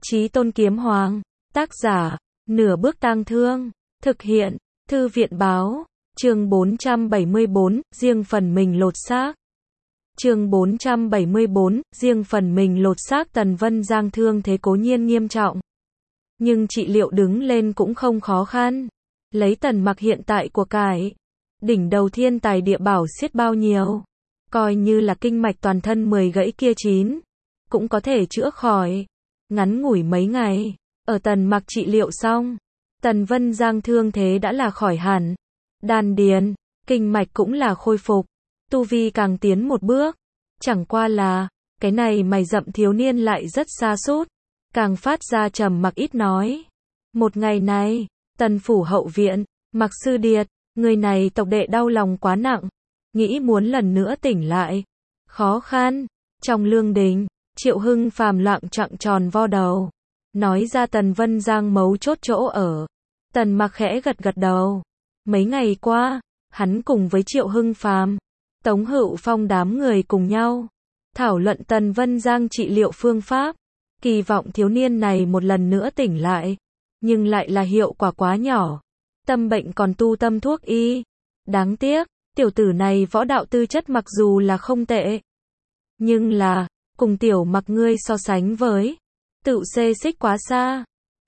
Chí Tôn Kiếm Hoàng. Tác giả, Nửa Bước Tang Thương. Thực hiện, Thư viện báo. Chương 474, riêng phần mình lột xác. Chương 474, riêng phần mình lột xác. Tần Vân Giang thương thế cố nhiên nghiêm trọng, nhưng trị liệu đứng lên cũng không khó khăn. Lấy Tần Mặc hiện tại của cải, đỉnh đầu thiên tài địa bảo xiết bao nhiêu, coi như là kinh mạch toàn thân 10 gãy kia 9, cũng có thể chữa khỏi. Ngắn ngủi mấy ngày, ở Tần Mặc trị liệu xong, Tần Vân Giang thương thế đã là khỏi hẳn. Đan điền, kinh mạch cũng là khôi phục, tu vi càng tiến một bước. Chẳng qua là, cái này mày rậm thiếu niên lại rất sa sút, càng phát ra trầm mặc ít nói. Một ngày này, Tần phủ hậu viện, Mặc Sư Điệt, người này tộc đệ đau lòng quá nặng, nghĩ muốn lần nữa tỉnh lại. Khó khăn, trong lương đình, Triệu Hưng Phàm loạng choạng tròn vo đầu, nói ra Tần Vân Giang mấu chốt chỗ ở. Tần Mặc khẽ gật gật đầu. Mấy ngày qua, hắn cùng với Triệu Hưng Phàm, Tống Hữu Phong đám người cùng nhau thảo luận Tần Vân Giang trị liệu phương pháp, kỳ vọng thiếu niên này một lần nữa tỉnh lại, nhưng lại là hiệu quả quá nhỏ. Tâm bệnh còn tu tâm thuốc y. Đáng tiếc, tiểu tử này võ đạo tư chất mặc dù là không tệ, nhưng là, cùng tiểu Mặc ngươi so sánh với, tự xê xích quá xa.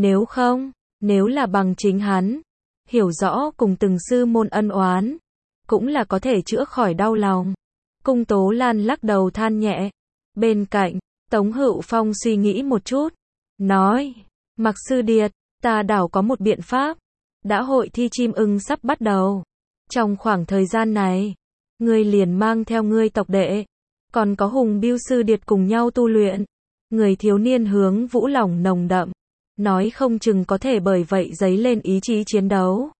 Nếu là bằng chính hắn, hiểu rõ cùng từng sư môn ân oán, cũng là có thể chữa khỏi đau lòng. Cung Tố Lan lắc đầu than nhẹ. Bên cạnh, Tống Hữu Phong suy nghĩ một chút, nói, Mặc Sư Điệt, ta đảo có một biện pháp. Đã hội thi chim ưng sắp bắt đầu. Trong khoảng thời gian này, ngươi liền mang theo ngươi tộc đệ, còn có Hùng Bưu Sư Điệt cùng nhau tu luyện. Người thiếu niên hướng vũ lòng nồng đậm, nói không chừng có thể bởi vậy dấy lên ý chí chiến đấu.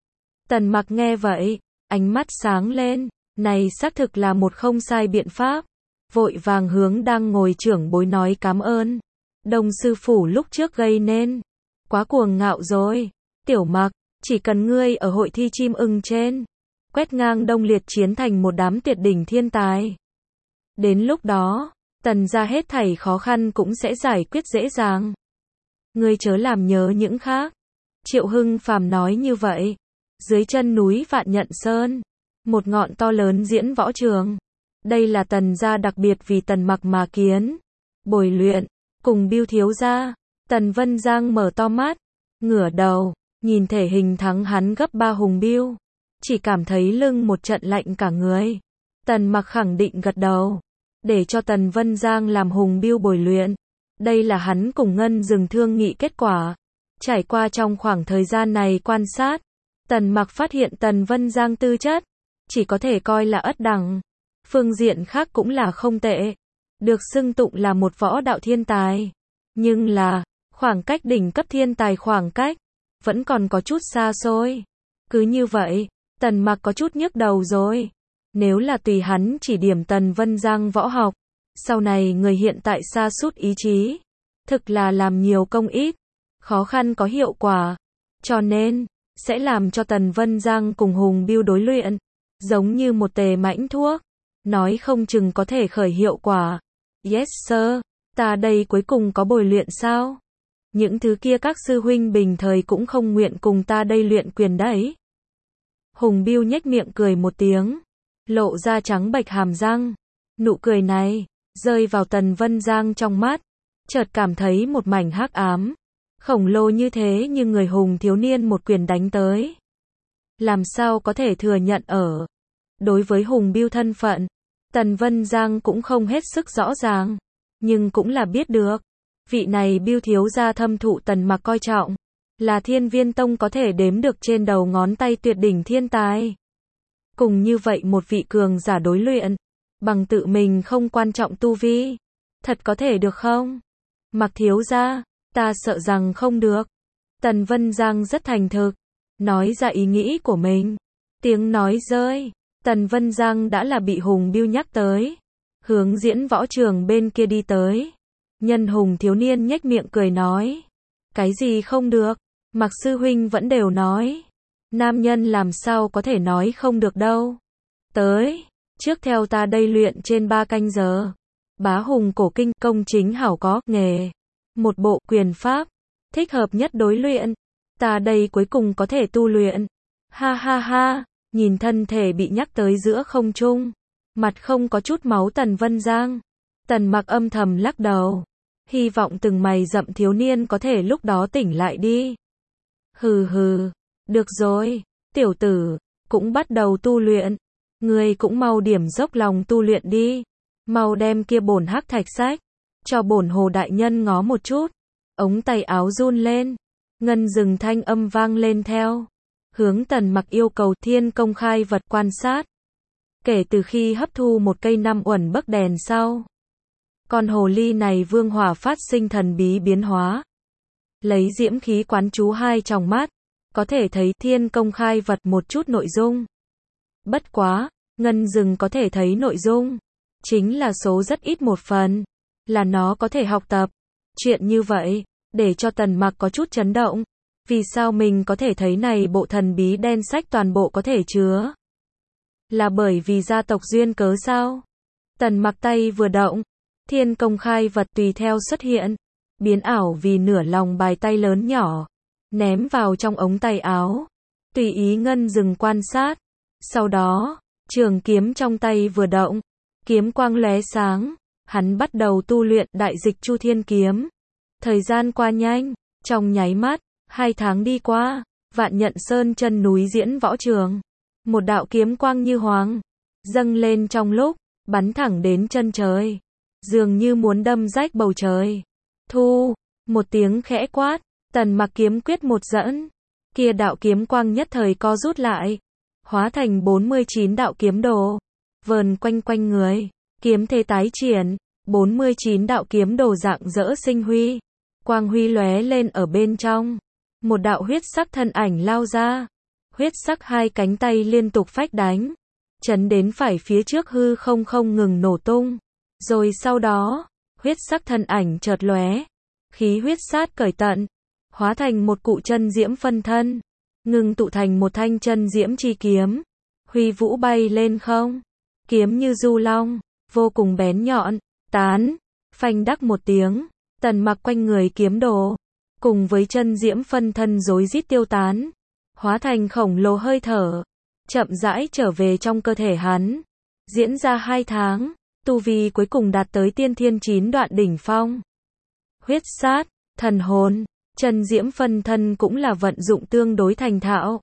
Tần Mặc nghe vậy, ánh mắt sáng lên, này xác thực là một không sai biện pháp. Vội vàng hướng đang ngồi trưởng bối nói cảm ơn. Đồng sư phủ lúc trước gây nên quá cuồng ngạo rồi. Tiểu Mặc, chỉ cần ngươi ở hội thi chim ưng trên, quét ngang Đông Liệt chiến thành một đám tuyệt đỉnh thiên tài, đến lúc đó, Tần gia hết thảy khó khăn cũng sẽ giải quyết dễ dàng. Ngươi chớ làm nhớ những khác. Triệu Hưng Phàm nói như vậy. Dưới chân núi Vạn Nhận Sơn, một ngọn to lớn diễn võ trường. Đây là Tần gia đặc biệt vì Tần Mặc mà kiến, bồi luyện, cùng Bưu thiếu gia. Tần Vân Giang mở to mắt, ngửa đầu, nhìn thể hình thắng hắn gấp 3 Hùng Bưu, chỉ cảm thấy lưng một trận lạnh cả người. Tần Mặc khẳng định gật đầu, để cho Tần Vân Giang làm Hùng Bưu bồi luyện. Đây là hắn cùng Ngân Dừng thương nghị kết quả. Trải qua trong khoảng thời gian này quan sát, Tần Mặc phát hiện Tần Vân Giang tư chất chỉ có thể coi là ất đẳng, phương diện khác cũng là không tệ, được xưng tụng là một võ đạo thiên tài. Nhưng là, khoảng cách đỉnh cấp thiên tài khoảng cách vẫn còn có chút xa xôi. Cứ như vậy, Tần Mặc có chút nhức đầu rồi. Nếu là tùy hắn chỉ điểm Tần Vân Giang võ học, sau này người hiện tại sa sút ý chí, thực là làm nhiều công ít, khó khăn có hiệu quả. Cho nên, sẽ làm cho Tần Vân Giang cùng Hùng Bưu đối luyện, giống như một tề mãnh thuốc, nói không chừng có thể khởi hiệu quả. Yes sir, ta đây cuối cùng có bồi luyện sao? Những thứ kia các sư huynh bình thời cũng không nguyện cùng ta đây luyện quyền đấy. Hùng Bưu nhếch miệng cười một tiếng, lộ ra trắng bệch hàm răng. Nụ cười này rơi vào Tần Vân Giang trong mắt, chợt cảm thấy một mảnh hắc ám, khổng lồ như thế nhưng người hùng thiếu niên một quyền đánh tới. Làm sao có thể thừa nhận ở? Đối với Hùng Bưu thân phận, Tần Vân Giang cũng không hết sức rõ ràng, nhưng cũng là biết được. Vị này Bưu thiếu gia thâm thụ Tần Mặc coi trọng, là Thiên Viên Tông có thể đếm được trên đầu ngón tay tuyệt đỉnh thiên tài. Cùng như vậy một vị cường giả đối luyện, bằng tự mình không quan trọng tu vi, thật có thể được không? Mặc thiếu gia, ta sợ rằng không được. Tần Vân Giang rất thành thực, nói ra ý nghĩ của mình. Tiếng nói rơi, Tần Vân Giang đã là bị Hùng Bưu nhắc tới, hướng diễn võ trường bên kia đi tới. Nhân Hùng thiếu niên nhếch miệng cười nói, cái gì không được, Mặc sư huynh vẫn đều nói. Nam nhân làm sao có thể nói không được đâu. Tới, trước theo ta đây luyện trên 3 canh giờ. Bá Hùng cổ kinh công chính hảo có nghề. một bộ quyền pháp, thích hợp nhất đối luyện. Ta đây cuối cùng có thể tu luyện. Ha ha ha, nhìn thân thể bị nhắc tới giữa không trung, mặt không có chút máu Tần Vân Giang. Tần Mặc âm thầm lắc đầu, hy vọng từng mày rậm thiếu niên có thể lúc đó tỉnh lại đi. Hừ hừ, được rồi, tiểu tử, cũng bắt đầu tu luyện. Ngươi cũng mau điểm dốc lòng tu luyện đi. Mau đem kia bổn hắc thạch sách, cho bổn Hồ đại nhân ngó một chút. Ống tay áo run lên, ngân rừng thanh âm vang lên theo. Hướng Tần Mặc yêu cầu thiên công khai vật quan sát. Kể từ khi hấp thu một cây 5 uẩn bấc đèn sau, con hồ ly này vương hỏa phát sinh thần bí biến hóa. Lấy diễm khí quán chú hai tròng mắt, có thể thấy thiên công khai vật một chút nội dung. Bất quá, ngân rừng có thể thấy nội dung, chính là số rất ít một phần, là nó có thể học tập. Chuyện như vậy, để cho Tần Mặc có chút chấn động. Vì sao mình có thể thấy này bộ thần bí đen sách toàn bộ có thể chứa? Là bởi vì gia tộc duyên cớ sao? Tần Mặc tay vừa động, thiên công khai vật tùy theo xuất hiện, biến ảo vì nửa lòng bài tay lớn nhỏ, ném vào trong ống tay áo, tùy ý ngân rừng quan sát. Sau đó, trường kiếm trong tay vừa động, kiếm quang lóe sáng, hắn bắt đầu tu luyện đại dịch Chu Thiên kiếm. Thời gian qua nhanh, trong nháy mắt, 2 tháng đi qua, Vạn Nhận Sơn chân núi diễn võ trường, một đạo kiếm quang như hoàng dâng lên trong lúc bắn thẳng đến chân trời, dường như muốn đâm rách bầu trời. Thu, một tiếng khẽ quát, Tần Mặc kiếm quyết một dẫn, kia đạo kiếm quang nhất thời co rút lại, hóa thành 49 đạo kiếm đồ, vờn quanh quanh người, kiếm thế tái triển, 49 đạo kiếm đồ rạng rỡ sinh huy, quang huy lóe lên ở bên trong, một đạo huyết sắc thân ảnh lao ra, huyết sắc hai cánh tay liên tục phách đánh, chấn đến phải phía trước hư không không ngừng nổ tung, rồi sau đó, huyết sắc thân ảnh chợt lóe, khí huyết sát cởi tận, hóa thành một cụ chân diễm phân thân, ngưng tụ thành một thanh chân diễm chi kiếm, huy vũ bay lên không, kiếm như du long, vô cùng bén nhọn, tán, phanh đắc một tiếng, Tần Mặc quanh người kiếm đồ, cùng với chân diễm phân thân rối rít tiêu tán, hóa thành khổng lồ hơi thở, chậm rãi trở về trong cơ thể hắn. Diễn ra 2 tháng, tu vi cuối cùng đạt tới tiên thiên 9 đoạn đỉnh phong. Huyết sát, thần hồn, chân diễm phân thân cũng là vận dụng tương đối thành thạo.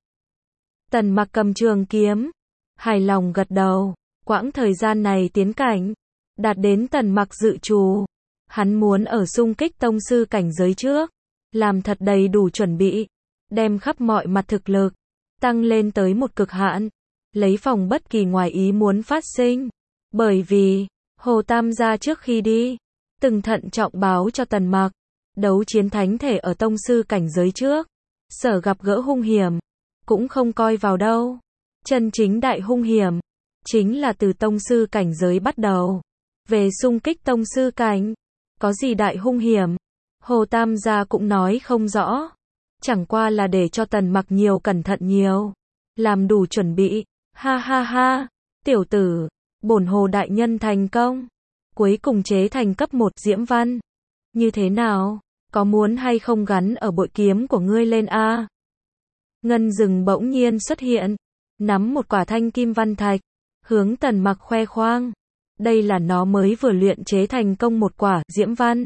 Tần Mặc cầm trường kiếm, hài lòng gật đầu, quãng thời gian này tiến cảnh, đạt đến Tần Mặc dự trù. Hắn muốn ở xung kích tông sư cảnh giới trước, làm thật đầy đủ chuẩn bị, đem khắp mọi mặt thực lực, tăng lên tới một cực hạn, lấy phòng bất kỳ ngoài ý muốn phát sinh. Bởi vì, Hồ Tam gia trước khi đi, từng thận trọng báo cho Tần Mặc, đấu chiến thánh thể ở tông sư cảnh giới trước, sở gặp gỡ hung hiểm, cũng không coi vào đâu. Chân chính đại hung hiểm, chính là từ tông sư cảnh giới bắt đầu. Về xung kích tông sư cảnh, có gì đại hung hiểm, Hồ Tam gia cũng nói không rõ. Chẳng qua là để cho Tần Mặc nhiều cẩn thận nhiều, làm đủ chuẩn bị. Ha ha ha, tiểu tử, bổn Hồ đại nhân thành công, cuối cùng chế thành cấp 1 diễm văn. Như thế nào, có muốn hay không gắn ở bội kiếm của ngươi lên a? Ngân rừng bỗng nhiên xuất hiện, nắm một quả thanh kim văn thạch, hướng Tần Mặc khoe khoang. Đây là nó mới vừa luyện chế thành công một quả diễm văn.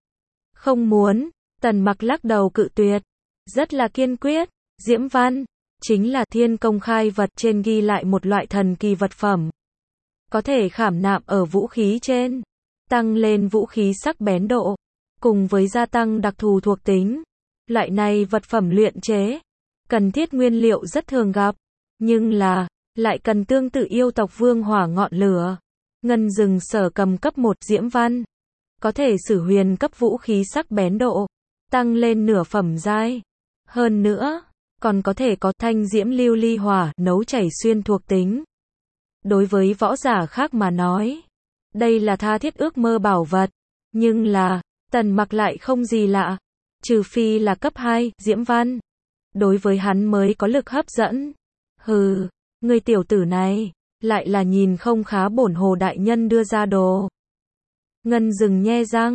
Không muốn, Tần Mặc lắc đầu cự tuyệt, rất là kiên quyết. Diễm văn chính là thiên công khai vật trên ghi lại một loại thần kỳ vật phẩm, có thể khảm nạm ở vũ khí trên, tăng lên vũ khí sắc bén độ, cùng với gia tăng đặc thù thuộc tính. Loại này vật phẩm luyện chế, cần thiết nguyên liệu rất thường gặp, nhưng là, lại cần tương tự yêu tộc vương hỏa ngọn lửa. Ngân rừng sở cầm cấp 1 diễm văn, có thể sử huyền cấp vũ khí sắc bén độ, tăng lên nửa phẩm giai. Hơn nữa, còn có thể có thanh diễm lưu ly hỏa nấu chảy xuyên thuộc tính. Đối với võ giả khác mà nói, đây là tha thiết ước mơ bảo vật, nhưng là, Tần Mặc lại không gì lạ, trừ phi là cấp 2 diễm văn, đối với hắn mới có lực hấp dẫn. Hừ, người tiểu tử này, lại là nhìn không khá bổn Hồ đại nhân đưa ra đồ. Ngân rừng nhe răng,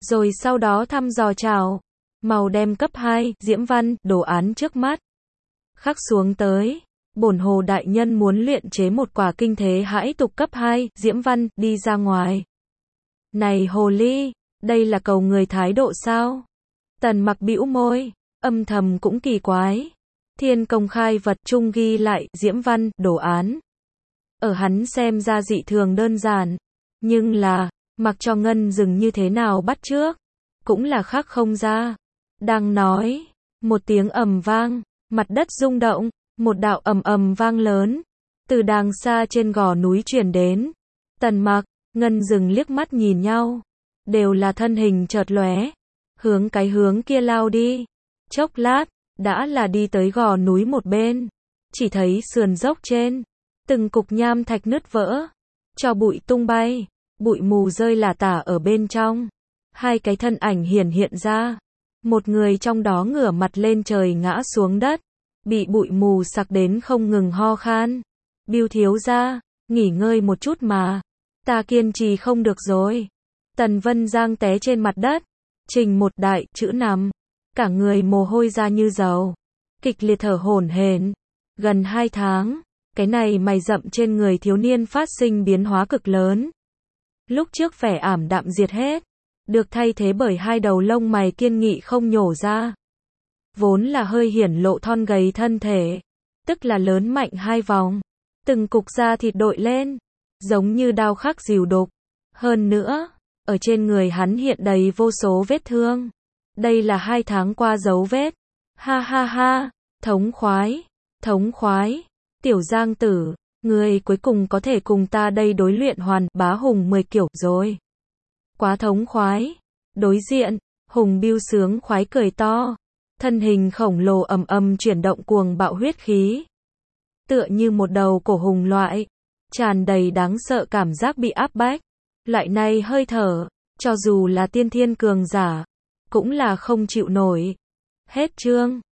rồi sau đó thăm dò chảo. Màu đem cấp 2, diễm văn, đồ án trước mắt. Khắc xuống tới. Bổn hồ đại nhân muốn luyện chế một quả kinh thế hãi tục cấp 2, diễm văn, đi ra ngoài. Này hồ ly, đây là cầu người thái độ sao? Tần Mặc bĩu môi, âm thầm cũng kỳ quái. Thiên công khai vật chung ghi lại, diễm văn, đồ án. Ở hắn xem ra dị thường đơn giản. Nhưng là, mặc cho ngân rừng như thế nào bắt trước, cũng là khác không ra. Đang nói, một tiếng ầm vang, mặt đất rung động, một đạo ầm ầm vang lớn, từ đàng xa trên gò núi truyền đến. Tần Mặc, ngân rừng liếc mắt nhìn nhau, đều là thân hình chợt lóe, hướng cái hướng kia lao đi. Chốc lát, đã là đi tới gò núi một bên, chỉ thấy sườn dốc trên, từng cục nham thạch nứt vỡ, cho bụi tung bay, bụi mù rơi lả tả ở bên trong. Hai cái thân ảnh hiển hiện ra, một người trong đó ngửa mặt lên trời ngã xuống đất, bị bụi mù sặc đến không ngừng ho khan. Bưu thiếu gia, nghỉ ngơi một chút mà, ta kiên trì không được rồi. Tần Vân Giang té trên mặt đất, trình một đại chữ nằm, cả người mồ hôi ra như dầu, kịch liệt thở hổn hển. Gần 2 tháng, cái này mày rậm trên người thiếu niên phát sinh biến hóa cực lớn. Lúc trước vẻ ảm đạm diệt hết, được thay thế bởi hai đầu lông mày kiên nghị không nhổ ra. Vốn là hơi hiển lộ thon gầy thân thể, tức là lớn mạnh 2 vòng, từng cục da thịt đội lên, giống như đao khắc dìu đục. Hơn nữa, ở trên người hắn hiện đầy vô số vết thương. Đây là 2 tháng qua dấu vết. Ha ha ha, thống khoái, tiểu Giang tử, người cuối cùng có thể cùng ta đây đối luyện hoàn bá hùng 10 kiểu rồi. Quá thống khoái. Đối diện, Hùng Bưu sướng khoái cười to, thân hình khổng lồ ầm ầm chuyển động cuồng bạo huyết khí. Tựa như một đầu cổ hùng loại, tràn đầy đáng sợ cảm giác bị áp bách. Loại này hơi thở, cho dù là tiên thiên cường giả, cũng là không chịu nổi. Hết chương.